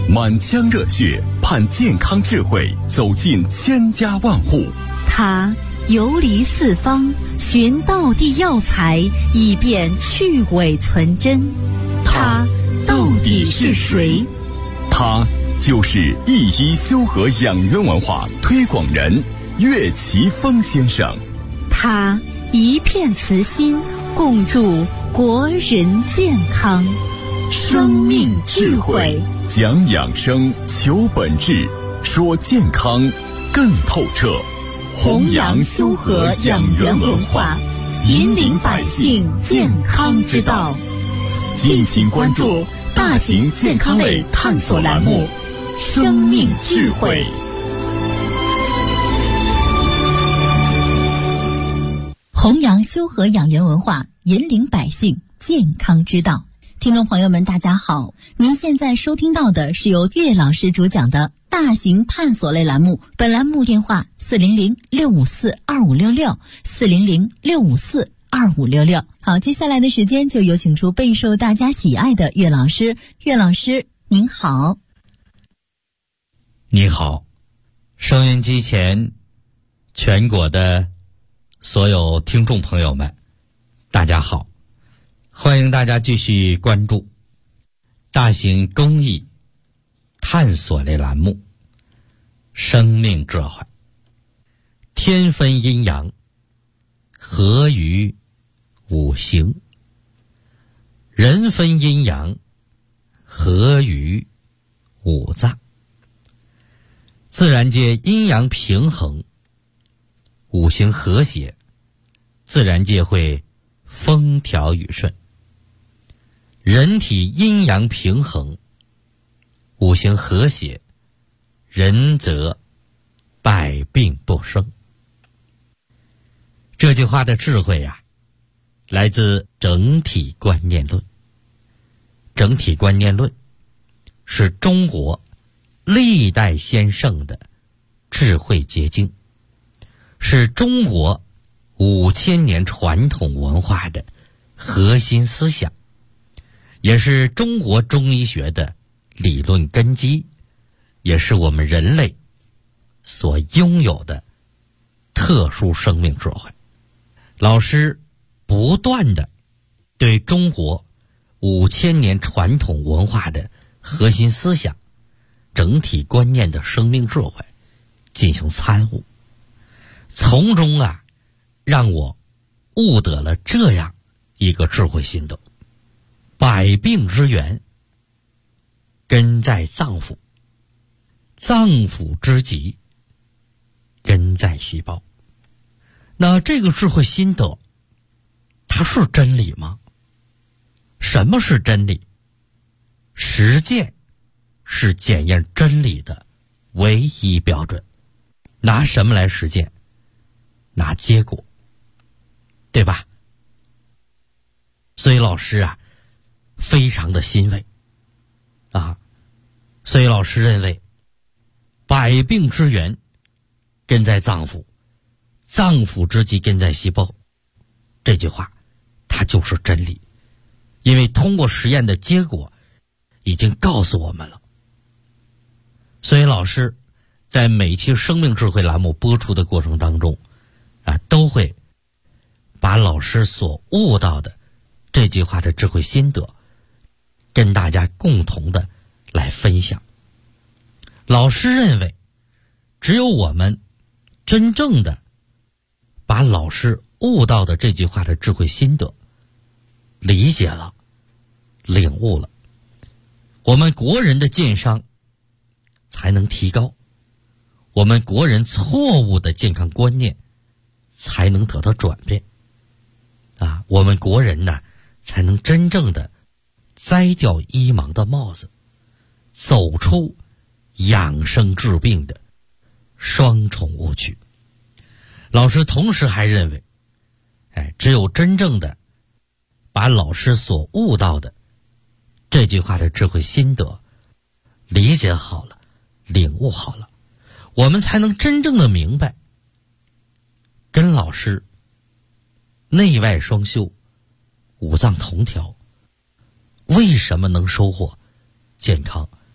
满腔热血盼健康智慧走进千家万户。 他游离四方，寻道地药材，以便去伪存真。他到底是谁？ 他就是一一修和养元文化推广人岳奇峰先生。 他一片慈心，共筑国人健康。生命智慧， 讲养生，求本质，说健康更透彻。 弘扬修和养元文化，引领百姓健康之道。敬请关注大型健康类探索栏目《生命智慧》。弘扬修和养元文化，引领百姓健康之道。听众朋友们大家好，您现在收听到的是由岳老师主讲的大型探索类栏目，本栏目电话400-654-2566，400-654-2566。好，接下来的时间就有请出备受大家喜爱的岳老师。岳老师您好。 你好，收音机前全国的所有听众朋友们大家好，欢迎大家继续关注大型公益探索类栏目《生命智慧》。天分阴阳，合于五行；人分阴阳，合于五脏。自然界阴阳平衡，五行和谐，自然界会风调雨顺。人体阴阳平衡，五行和谐，人则百病不生。这句话的智慧啊，来自整体观念论。整体观念论是中国历代先圣的智慧结晶，是中国5000年传统文化的核心思想，也是中国中医学的理论根基，也是我们人类所拥有的特殊生命智慧。老师不断地对中国5000年传统文化的核心思想、整体观念的生命智慧进行参悟，从中让我悟得了这样一个智慧心得：百病之源根在脏腑，脏腑之疾根在细胞。那这个智慧心得，它是真理吗？什么是真理？实践是检验真理的唯一标准。拿什么来实践？拿结果，对吧？所以老师非常的欣慰所以老师认为，百病之源根在脏腑，脏腑之疾根在细胞。这句话它就是真理，因为通过实验的结果已经告诉我们了。所以老师在每期生命智慧栏目播出的过程当中都会把老师所悟到的这句话的智慧心得跟大家共同的来分享。老师认为，只有我们真正的把老师悟到的这句话的智慧心得理解了、领悟了，我们国人的健商才能提高，我们国人错误的健康观念才能得到转变我们国人才能真正的摘掉医盲的帽子，走出养生治病的双重误区。老师同时还认为，只有真正的把老师所悟到的这句话的智慧心得理解好了、领悟好了，我们才能真正的明白，跟老师内外双修、五脏同调，为什么能收获健康，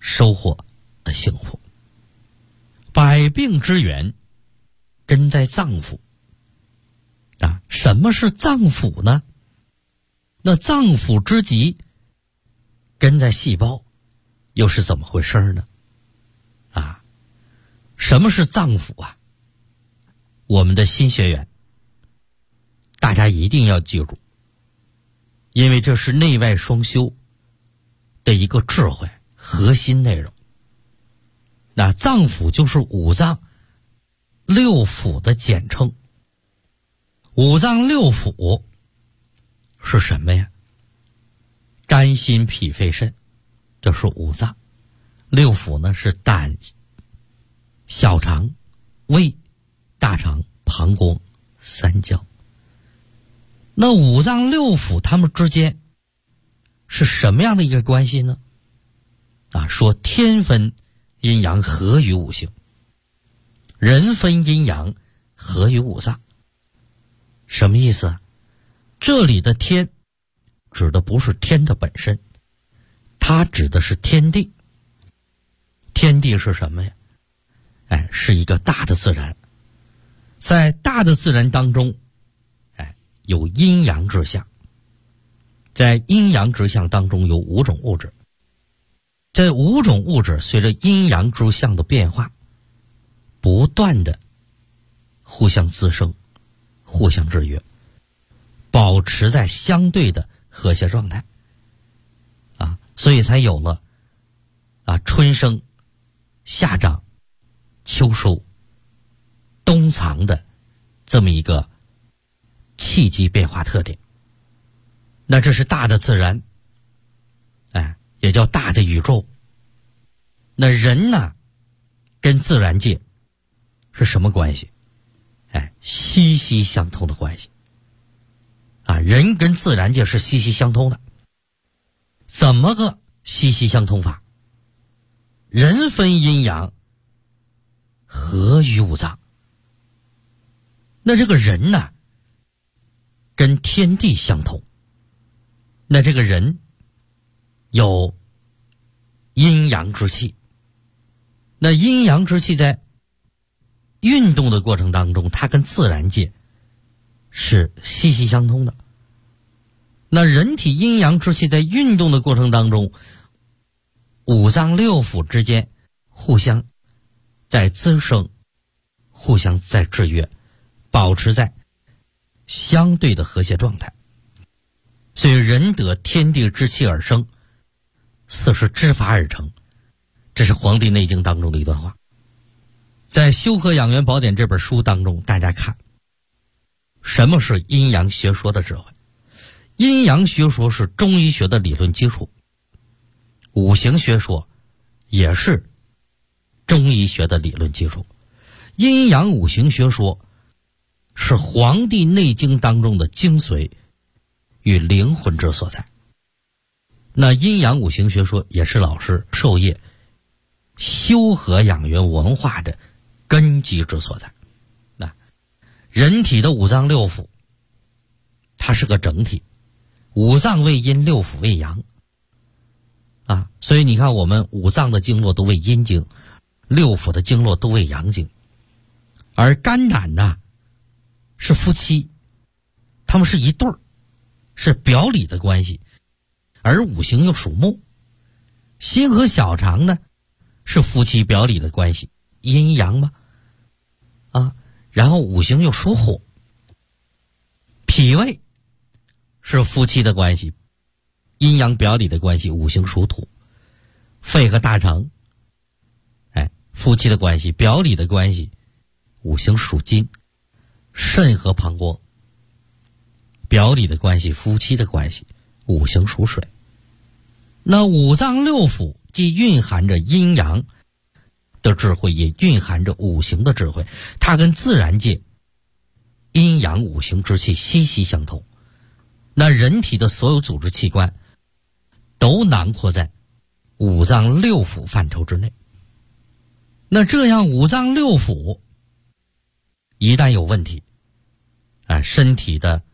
收获的幸福。百病之源根在脏腑啊，什么是脏腑呢？那脏腑之极根在细胞，又是怎么回事呢？啊，什么是脏腑啊？我们的新学员大家一定要记住，因为这是内外双修的一个智慧核心内容。那脏腑就是五脏六腑的简称。五脏六腑是什么呀？肝心脾肺肾，这是五脏。六腑呢是胆、小肠、胃、大肠、膀胱、三焦。那五脏六腑它们之间是什么样的一个关系呢？啊，说天分阴阳合于五行，人分阴阳合于五脏。什么意思啊？这里的天指的不是天的本身，它指的是天地。天地是什么呀？哎，是一个大的自然。在大的自然当中，哎，有阴阳之象。在阴阳之象当中有五种物质。这五种物质随着阴阳之象的变化，不断的互相滋生，互相制约，保持在相对的和谐状态啊，所以才有了啊春生、夏长、秋收、冬藏的这么一个气机变化特点。那这是大的自然，哎，也叫大的宇宙。那人呢，跟自然界是什么关系？哎，息息相通的关系。啊，人跟自然界是息息相通的。怎么个息息相通法？人分阴阳，合于五脏。那这个人呢，跟天地相通。那这个人有阴阳之气。那阴阳之气在运动的过程当中，它跟自然界是息息相通的。那人体阴阳之气在运动的过程当中，五脏六腑之间互相在滋生，互相在制约，保持在相对的和谐状态。所以人得天地之气而生，四时之法而成，这是《黄帝内经》当中的一段话。在《修和养元宝典》这本书当中，大家看什么是阴阳学说的智慧。阴阳学说是中医学的理论基础，五行学说也是中医学的理论基础。阴阳五行学说是《黄帝内经》当中的精髓与灵魂之所在。那阴阳五行学说也是老师授业修和养元文化的根基之所在。那人体的五脏六腑，它是个整体，五脏为阴，六腑为阳啊，所以你看我们五脏的经络都为阴经，六腑的经络都为阳经。而肝胆呢是夫妻，他们是一对儿，是表里的关系。而五行又属木，心和小肠呢是夫妻表里的关系，阴阳嘛啊，然后五行又属火，脾胃是夫妻的关系，阴阳表里的关系，五行属土。肺和大肠，哎，夫妻的关系，表里的关系，五行属金。肾和膀胱，表里的关系，夫妻的关系，五行属水。那五脏六腑既蕴含着阴阳的智慧，也蕴含着五行的智慧，它跟自然界阴阳五行之气息息相通。那人体的所有组织器官都囊括在五脏六腑范畴之内。那这样五脏六腑一旦有问题，身体的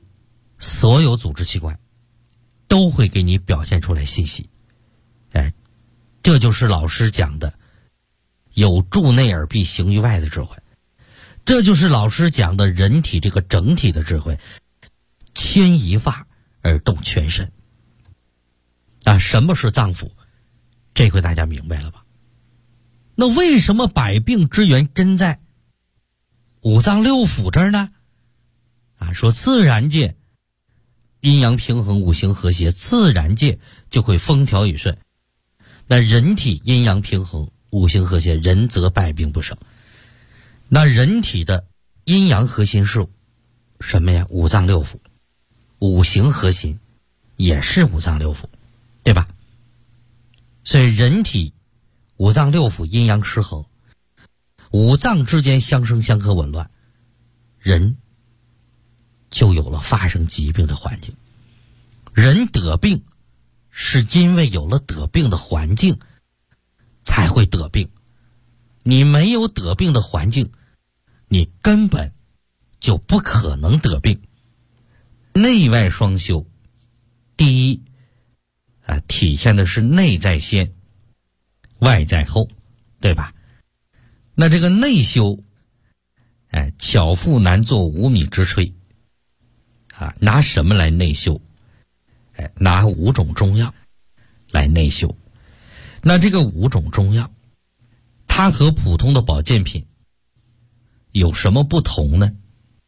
所有组织器官都会给你表现出来信息， 这就是老师讲的有助内而必行于外的智慧，这就是老师讲的人体这个整体的智慧，牵一发而动全身。什么是脏腑？这回大家明白了吧？那为什么百病之源根在五脏六腑这儿呢？说自然界阴阳平衡，五行和谐，自然界就会风调雨顺。那人体阴阳平衡，五行和谐，人则百病不生。那人体的阴阳核心是什么呀？五脏六腑。五行核心也是五脏六腑，对吧？所以人体五脏六腑阴阳失衡，五脏之间相生相克紊乱，人就有了发生疾病的环境。人得病是因为有了得病的环境才会得病，你没有得病的环境，你根本就不可能得病。内外双修，第一体现的是内在先，外在后，对吧？那这个内修，巧妇难做无米之炊，拿什么来内修？拿5种中药来内修。那这个5种中药，它和普通的保健品有什么不同呢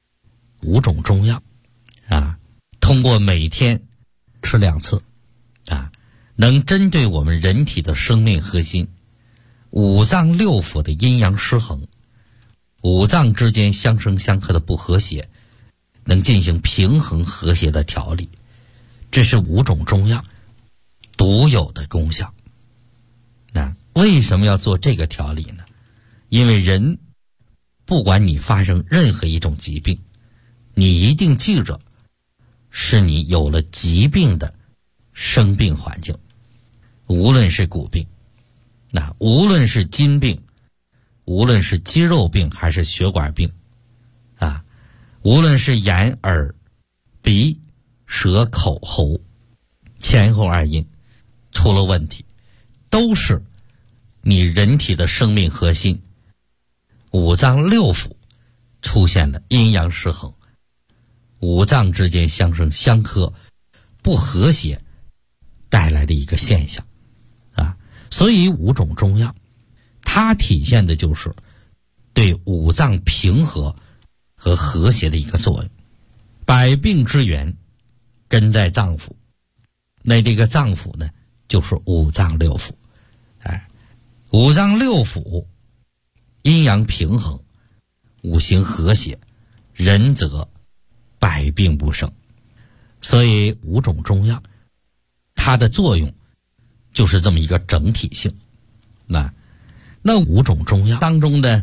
？5种中药通过每天吃2次能针对我们人体的生命核心，五脏六腑的阴阳失衡，五脏之间相生相克的不和谐，能进行平衡和谐的调理。这是5种中药独有的功效。为什么要做这个调理呢？因为人不管你发生任何一种疾病，你一定记着，是你有了疾病的生病环境。无论是骨病，无论是筋病，无论是肌肉病还是血管病无论是眼耳鼻舌口喉前后2阴出了问题，都是你人体的生命核心五脏六腑出现了阴阳失衡，五脏之间相生相克不和谐带来的一个现象所以5种中药它体现的就是对五脏平和和和谐的一个作用。百病之源根在脏腑，那这个脏腑呢就是五脏六腑。五脏六腑阴阳平衡，五行和谐，人则百病不生。所以5种中药它的作用就是这么一个整体性。那5种中药当中的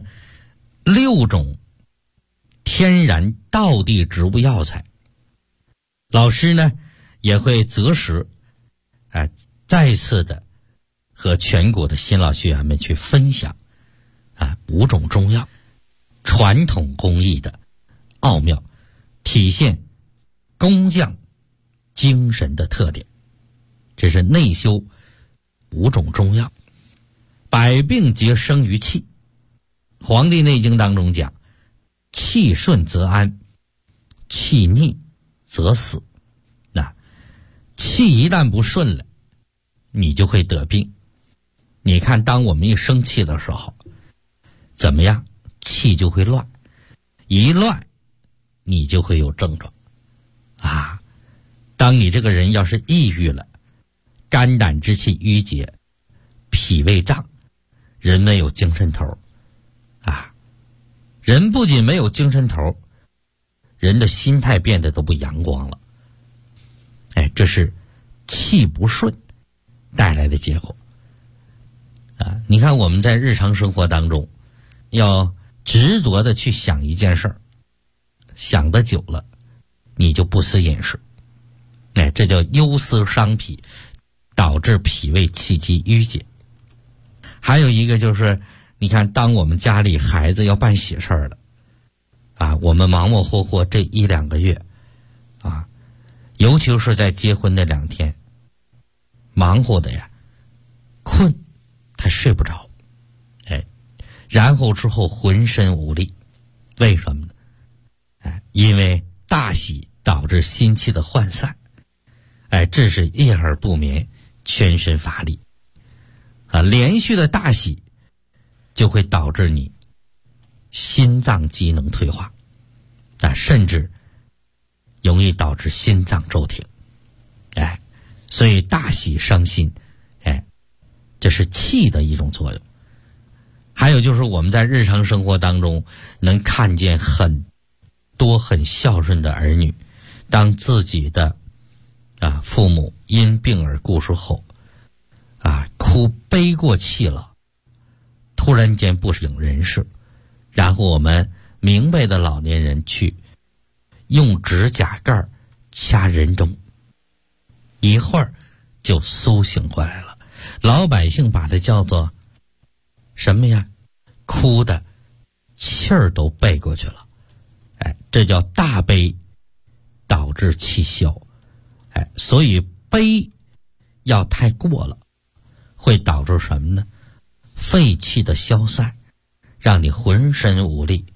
6种天然道地植物药材，老师呢也会择时再次的和全国的新老学员们去分享5种中药传统工艺的奥妙，体现工匠精神的特点。这是内修5种中药。百病皆生于气，黄帝内经当中讲，气顺则安，气逆则死。气一旦不顺了，你就会得病。你看当我们一生气的时候怎么样？气就会乱，一乱你就会有症状当你这个人要是抑郁了，肝胆之气郁结，脾胃胀，人没有精神头人不仅没有精神头，人的心态变得都不阳光了。这是气不顺带来的结果你看我们在日常生活当中要执着的去想一件事儿，想得久了你就不思饮食，这叫忧思伤脾，导致脾胃气机郁结。还有一个就是你看当我们家里孩子要办喜事儿了我们忙忙活活这1-2个月尤其是在结婚那2天，忙活的呀困睡不着，然后之后浑身无力，为什么呢？因为大喜导致心气的涣散，致使夜而不眠，全身乏力。连续的大喜就会导致你心脏机能退化，甚至容易导致心脏骤停。所以大喜伤心，这是气的一种作用。还有就是我们在日常生活当中能看见很多很孝顺的儿女，当自己的父母因病而故世后，哭悲过气了，突然间不省人事，然后我们明白的老年人去用指甲盖掐人中，一会儿就苏醒过来了。老百姓把它叫做什么呀？哭的气儿都背过去了，这叫大悲导致气消。所以悲要太过了，会导致什么呢？肺气的消散，让你浑身无力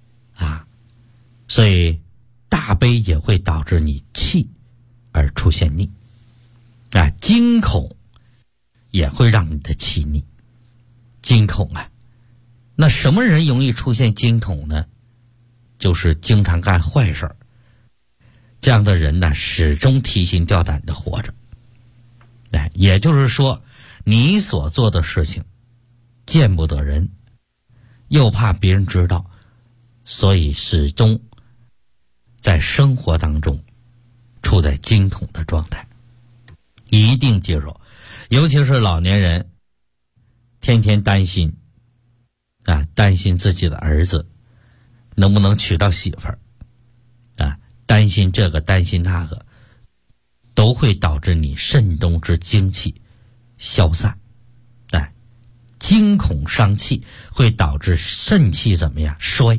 所以大悲也会导致你气而出现逆惊恐也会让你的气逆。惊恐那什么人容易出现惊恐呢？就是经常干坏事儿，这样的人呢，始终提心吊胆的活着。也就是说，你所做的事情见不得人，又怕别人知道，所以始终在生活当中处在惊恐的状态。一定记住，尤其是老年人，天天担心担心自己的儿子能不能娶到媳妇儿担心这个担心那个，都会导致你肾中之精气消散。惊恐伤气会导致肾气怎么样？衰。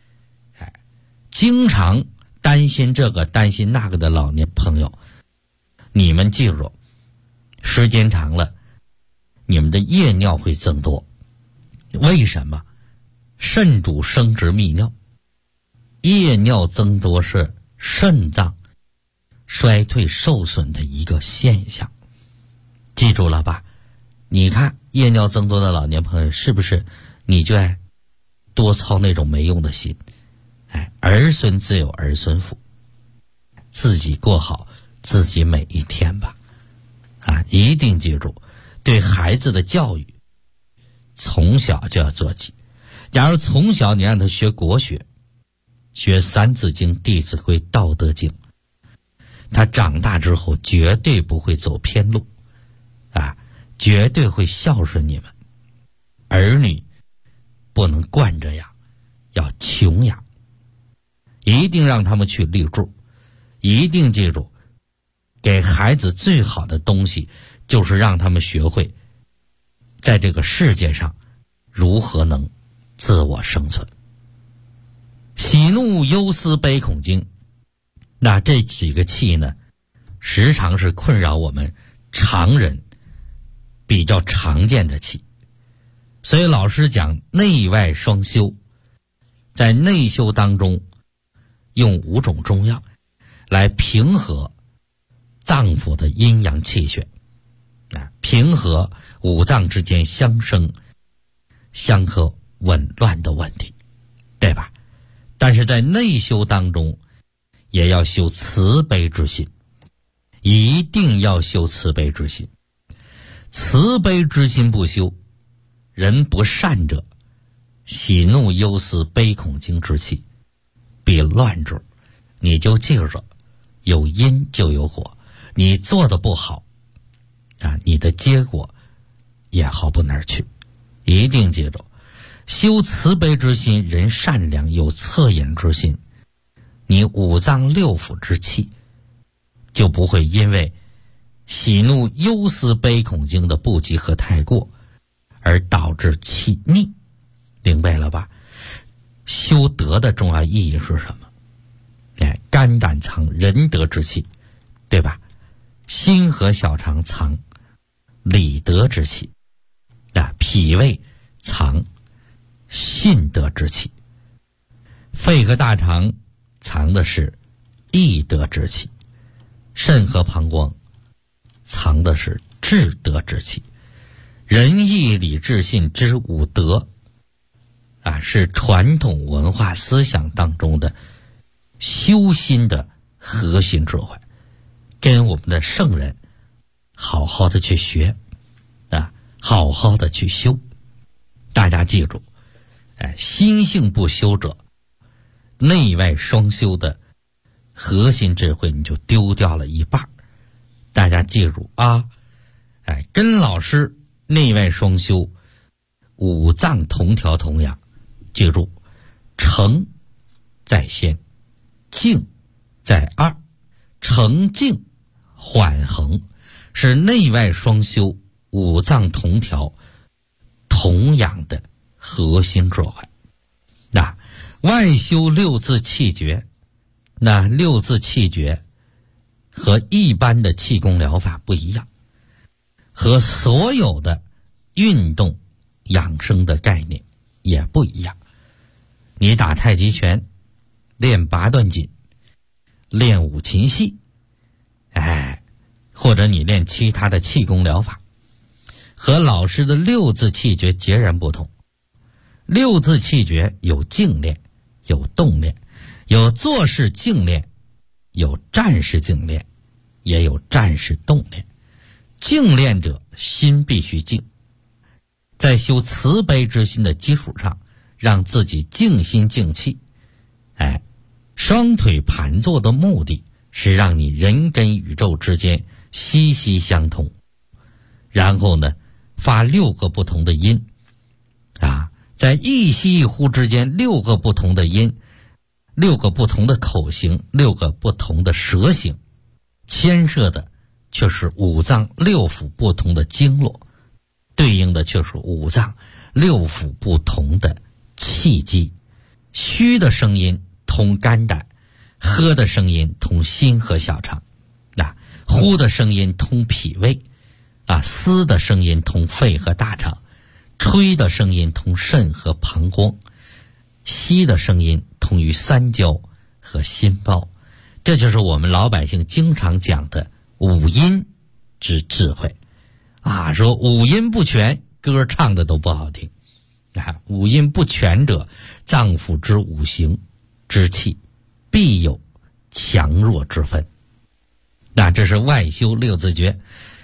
经常担心这个担心那个的老年朋友，你们记住，时间长了，你们的夜尿会增多。为什么？肾主生殖泌尿，夜尿增多是肾脏衰退受损的一个现象。记住了吧？你看夜尿增多的老年朋友，是不是你就爱多操那种没用的心？儿孙自有儿孙福，自己过好自己每一天吧。一定记住，对孩子的教育从小就要做起。假如从小你让他学国学，学三字经、弟子规、道德经，他长大之后绝对不会走偏路绝对会孝顺你们。儿女不能惯着养，要穷养，一定让他们去立柱。一定记住，给孩子最好的东西就是让他们学会在这个世界上如何能自我生存。喜怒忧思悲恐惊，那这几个气呢，时常是困扰我们常人比较常见的气。所以老师讲内外双修，在内修当中用5种中药来平和脏腑的阴阳气血平和五脏之间相生相克紊乱的问题，对吧？但是在内修当中也要修慈悲之心，一定要修慈悲之心。慈悲之心不修，人不善者，喜怒忧思悲恐惊之气必乱之。你就记着，有因就有果，你做的不好你的结果也好不哪儿去。一定记住，修慈悲之心，人善良有恻隐之心，你五脏六腑之气就不会因为喜怒忧思悲恐惊的不及和太过而导致气逆。明白了吧？修德的重要意义是什么？肝胆藏仁德之气，对吧？心和小肠藏理德之气脾胃藏信德之气，肺和大肠藏的是义德之气，肾和膀胱藏的是智德之气。仁义礼智信之五德是传统文化思想当中的修心的核心智慧，跟我们的圣人好好的去学好好的去修。大家记住，心性不修者，内外双修的核心智慧你就丢掉了一半。大家记住跟老师内外双修，五脏同调同养。记住，诚在先，静在二，诚静缓衡是内外双修，五脏同调同养的核心智慧。外修六字气诀，六字气诀和一般的气功疗法不一样，和所有的运动养生的概念也不一样。你打太极拳，练八段锦，练五禽戏，或者你练其他的气功疗法，和老师的六字气诀截然不同。六字气诀有静练，有动练，有坐式静练，有站式静练，也有站式动练。静练者心必须静，在修慈悲之心的基础上，让自己静心静气。双腿盘坐的目的是让你人跟宇宙之间息息相通，然后呢发6个不同的音在一吸一呼之间6个不同的音，6个不同的口型，6个不同的舌形，牵涉的却是五脏六腑不同的经络，对应的却是五脏六腑不同的气机。虚的声音通肝胆，喝的声音通心和小肠，呼的声音通脾胃，嘶的声音通肺和大肠，吹的声音通肾和膀胱，吸的声音通于三焦和心包。这就是我们老百姓经常讲的五音之智慧说五音不全，歌唱的都不好听五音不全者，脏腑之五行之气必有强弱之分。这是外修六字诀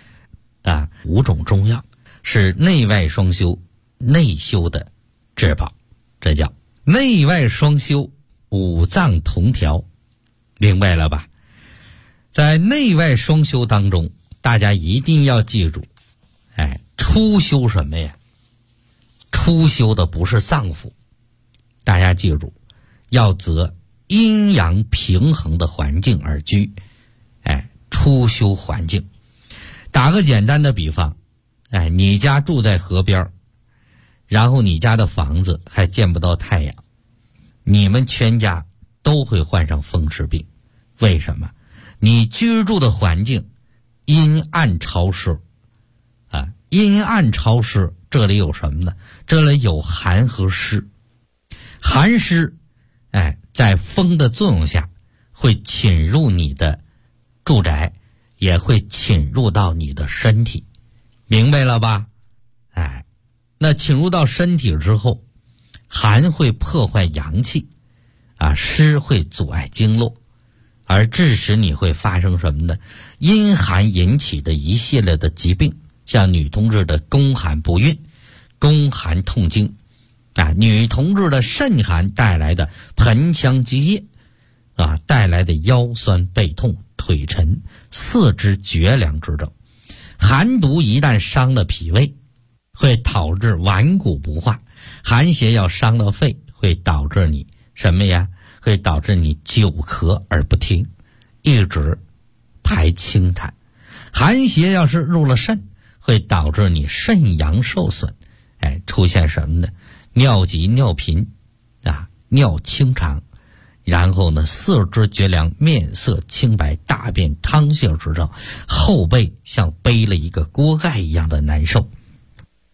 5种中药，是内外双修，内修的至宝，这叫内外双修，五脏同调。明白了吧？在内外双修当中，大家一定要记住初修什么呀？初修的不是脏腑，大家记住，要择阴阳平衡的环境而居。初修环境。打个简单的比方，你家住在河边，然后你家的房子还见不到太阳，你们全家都会患上风湿病。为什么？你居住的环境阴暗潮湿阴暗潮湿，这里有什么呢？这里有寒和湿。寒湿在风的作用下会侵入你的住宅，也会侵入到你的身体，明白了吧？那侵入到身体之后，寒会破坏阳气湿会阻碍经络，而致使你会发生什么呢？阴寒引起的一系列的疾病，像女同志的宫寒不孕、宫寒痛经女同志的肾寒带来的盆腔积液带来的腰酸背痛、腿沉、四肢绝凉之症。寒毒一旦伤了脾胃，会导致顽固不化；寒邪要伤了肺，会导致你什么呀？会导致你久咳而不停，一直排清痰。寒邪要是入了肾，会导致你肾阳受损，出现什么呢？尿急、尿频尿清长，然后呢四肢绝凉、面色清白、大便汤泻之症，后背像背了一个锅盖一样的难受。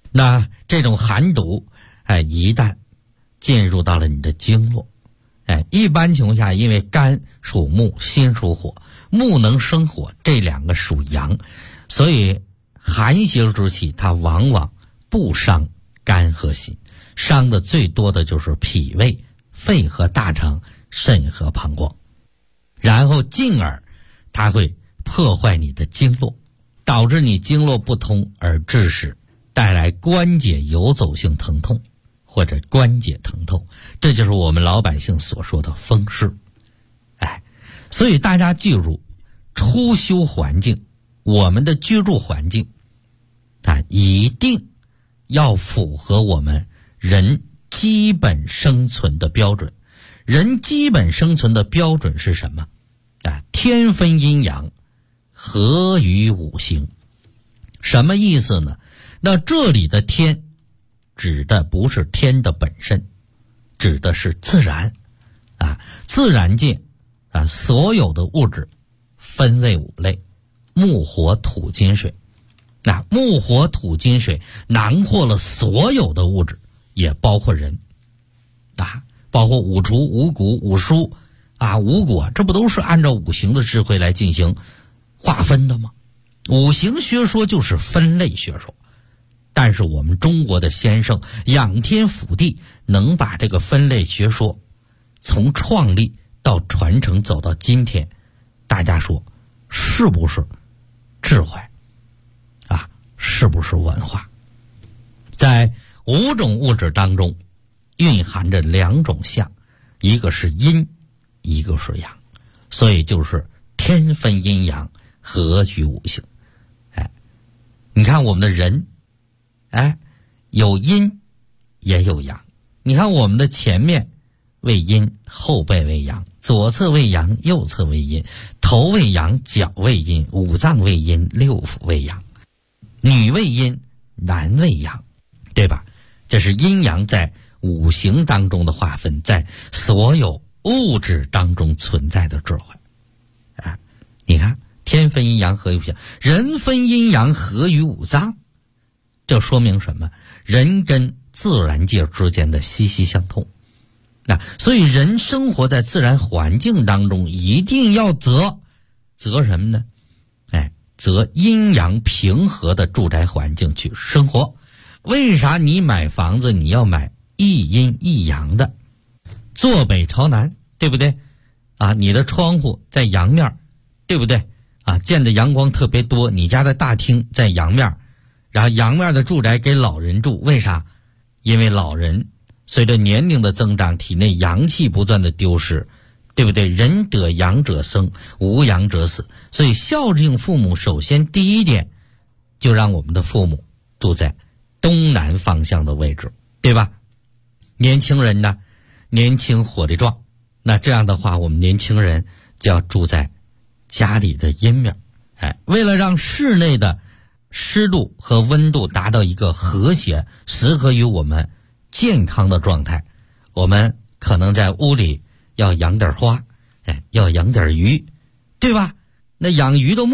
那这种寒毒，一旦进入到了你的经络，一般情况下，因为肝属木，心属火，木能生火，这两个属阳，所以寒邪之气它往往不伤肝和心，伤的最多的就是脾胃、肺和大肠、肾和膀胱，然后进而它会破坏你的经络，导致你经络不通，而致使带来关节游走性疼痛或者关节疼痛，这就是我们老百姓所说的风湿。所以大家记住，初修环境，我们的居住环境一定要符合我们人基本生存的标准。人基本生存的标准是什么？天分阴阳，合于五行。什么意思呢？那这里的天指的不是天的本身，指的是自然自然界所有的物质分为5类：木火土金水。木火土金水囊括了所有的物质，也包括人包括五畜、五谷、五蔬五果，这不都是按照五行的智慧来进行划分的吗？五行学说就是分类学说，但是我们中国的先生仰天俯地，能把这个分类学说从创立到传承走到今天，大家说是不是智慧是不是文化？在5种物质当中蕴含着2种象，一个是阴，一个是阳，所以就是天分阴阳，合于五行。你看我们的人有阴也有阳，你看我们的前面为阴，后背为阳，左侧为阳，右侧为阴，头为阳，脚为阴，五脏为阴，六腑为阳，女为阴，男为阳，对吧？这是阴阳在五行当中的划分，在所有物质当中存在的智慧你看天分阴阳，合于五行，人分阴阳，合于五脏，这说明什么？人跟自然界之间的息息相通所以人生活在自然环境当中，一定要择什么呢？择阴阳平和的住宅环境去生活。为啥你买房子你要买一阴一阳的，坐北朝南，对不对你的窗户在阳面，对不对见的阳光特别多，你家的大厅在阳面，然后阳面的住宅给老人住，为啥？因为老人随着年龄的增长，体内阳气不断的丢失，对不对？人得阳者生，无阳者死。所以孝敬父母，首先第一点就让我们的父母住在东南方向的位置，对吧？年轻人呢，年轻火力壮，那这样的话我们年轻人就要住在家里的阴面。为了让室内的湿度和温度达到一个和谐，适合于我们健康的状态，我们可能在屋里要养点花，要养点鱼，对吧？那养鱼的